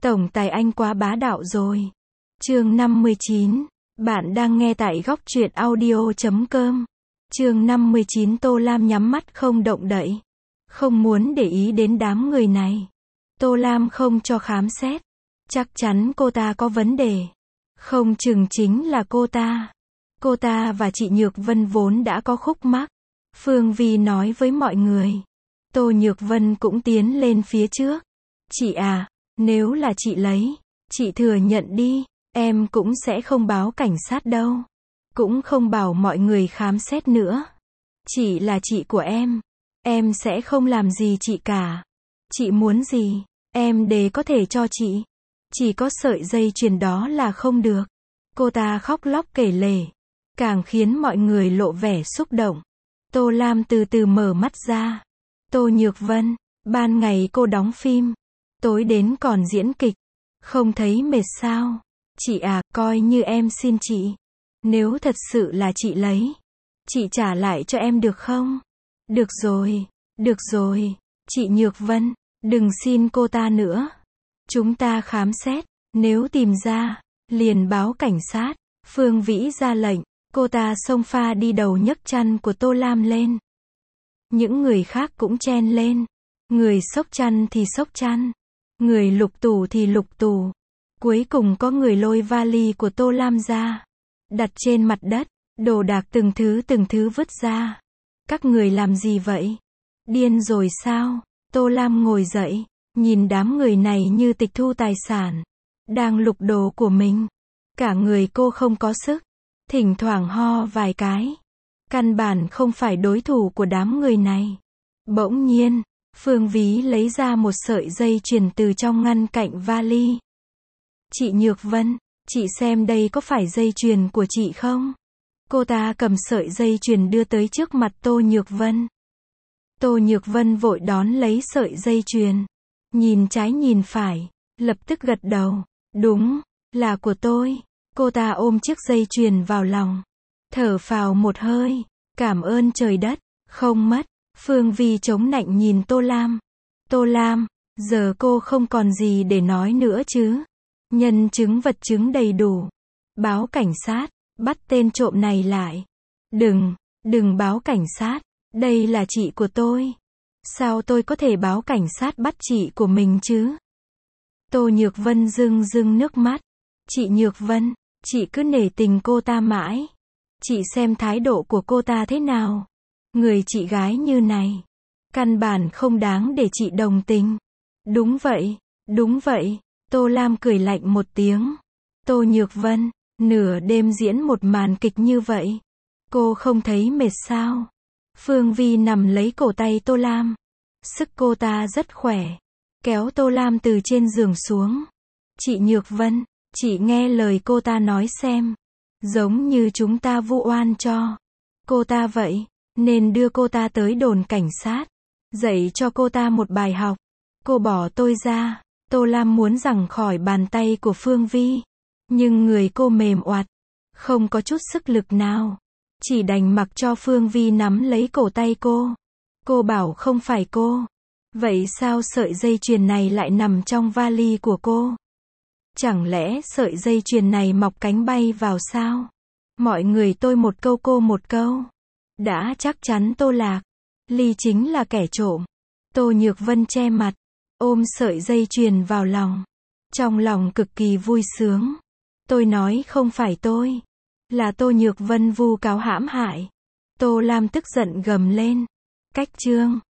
Tổng tài anh quá bá đạo rồi. Chương 59. Bạn đang nghe tại góc truyện audio.com. Chương 59. Tô Lam nhắm mắt không động đậy. Không muốn để ý đến đám người này. Tô Lam không cho khám xét. Chắc chắn cô ta có vấn đề. Không chừng chính là cô ta. Cô ta và chị Nhược Vân vốn đã có khúc mắc. Phương Vi nói với mọi người. Tô Nhược Vân cũng tiến lên phía trước. Chị à, nếu là chị lấy, chị thừa nhận đi, em cũng sẽ không báo cảnh sát đâu. Cũng không bảo mọi người khám xét nữa. Chị là chị của em sẽ không làm gì chị cả. Chị muốn gì, em đều có thể cho chị. Chỉ có sợi dây chuyền đó là không được. Cô ta khóc lóc kể lể, càng khiến mọi người lộ vẻ xúc động. Tô Lam từ từ mở mắt ra. Tô Nhược Vân, ban ngày cô đóng phim, tối đến còn diễn kịch, không thấy mệt sao? Chị à, coi như em xin chị. Nếu thật sự là chị lấy, chị trả lại cho em được không? Được rồi, chị Nhược Vân, đừng xin cô ta nữa. Chúng ta khám xét, nếu tìm ra, liền báo cảnh sát. Phương Vĩ ra lệnh, cô ta xông pha đi đầu nhấc chăn của Tô Lam lên. Những người khác cũng chen lên. Người xốc chăn thì xốc chăn. Người lục tủ thì lục tủ. Cuối cùng có người lôi vali của Tô Lam ra. Đặt trên mặt đất. Đồ đạc từng thứ vứt ra. Các người làm gì vậy? Điên rồi sao? Tô Lam ngồi dậy. Nhìn đám người này như tịch thu tài sản. Đang lục đồ của mình. Cả người cô không có sức. Thỉnh thoảng ho vài cái. Căn bản không phải đối thủ của đám người này. Bỗng nhiên, Phương Vĩ lấy ra một sợi dây chuyền từ trong ngăn cạnh vali. Chị Nhược Vân, chị xem đây có phải dây chuyền của chị không? Cô ta cầm sợi dây chuyền đưa tới trước mặt Tô Nhược Vân. Tô Nhược Vân vội đón lấy sợi dây chuyền. Nhìn trái nhìn phải, lập tức gật đầu. Đúng, là của tôi. Cô ta ôm chiếc dây chuyền vào lòng. Thở phào một hơi. Cảm ơn trời đất, không mất. Phương Vi chống nạnh nhìn Tô Lam. Tô Lam, giờ cô không còn gì để nói nữa chứ? Nhân chứng vật chứng đầy đủ. Báo cảnh sát, bắt tên trộm này lại. Đừng báo cảnh sát. Đây là chị của tôi. Sao tôi có thể báo cảnh sát bắt chị của mình chứ? Tô Nhược Vân rưng nước mắt. Chị Nhược Vân, chị cứ nể tình cô ta mãi. Chị xem thái độ của cô ta thế nào. Người chị gái như này, căn bản không đáng để chị đồng tình. Đúng vậy. Tô Lam cười lạnh một tiếng. Tô Nhược Vân, nửa đêm diễn một màn kịch như vậy. Cô không thấy mệt sao? Phương Vi nằm lấy cổ tay Tô Lam. Sức cô ta rất khỏe. Kéo Tô Lam từ trên giường xuống. Chị Nhược Vân, chị nghe lời cô ta nói xem. Giống như chúng ta vu oan cho cô ta vậy. Nên đưa cô ta tới đồn cảnh sát. Dạy cho cô ta một bài học. Cô bỏ tôi ra. Tô Lam muốn giằng khỏi bàn tay của Phương Vi. Nhưng người cô mềm oặt. Không có chút sức lực nào. Chỉ đành mặc cho Phương Vi nắm lấy cổ tay cô. Cô bảo không phải cô. Vậy sao sợi dây chuyền này lại nằm trong vali của cô? Chẳng lẽ sợi dây chuyền này mọc cánh bay vào sao? Mọi người tôi một câu cô một câu. Đã chắc chắn Tô Lạc Ly chính là kẻ trộm. Tô Nhược Vân che mặt, ôm sợi dây chuyền vào lòng. Trong lòng cực kỳ vui sướng. Tôi nói không phải tôi. Là Tô Nhược Vân vu cáo hãm hại. Tô Lam tức giận gầm lên. Cách chương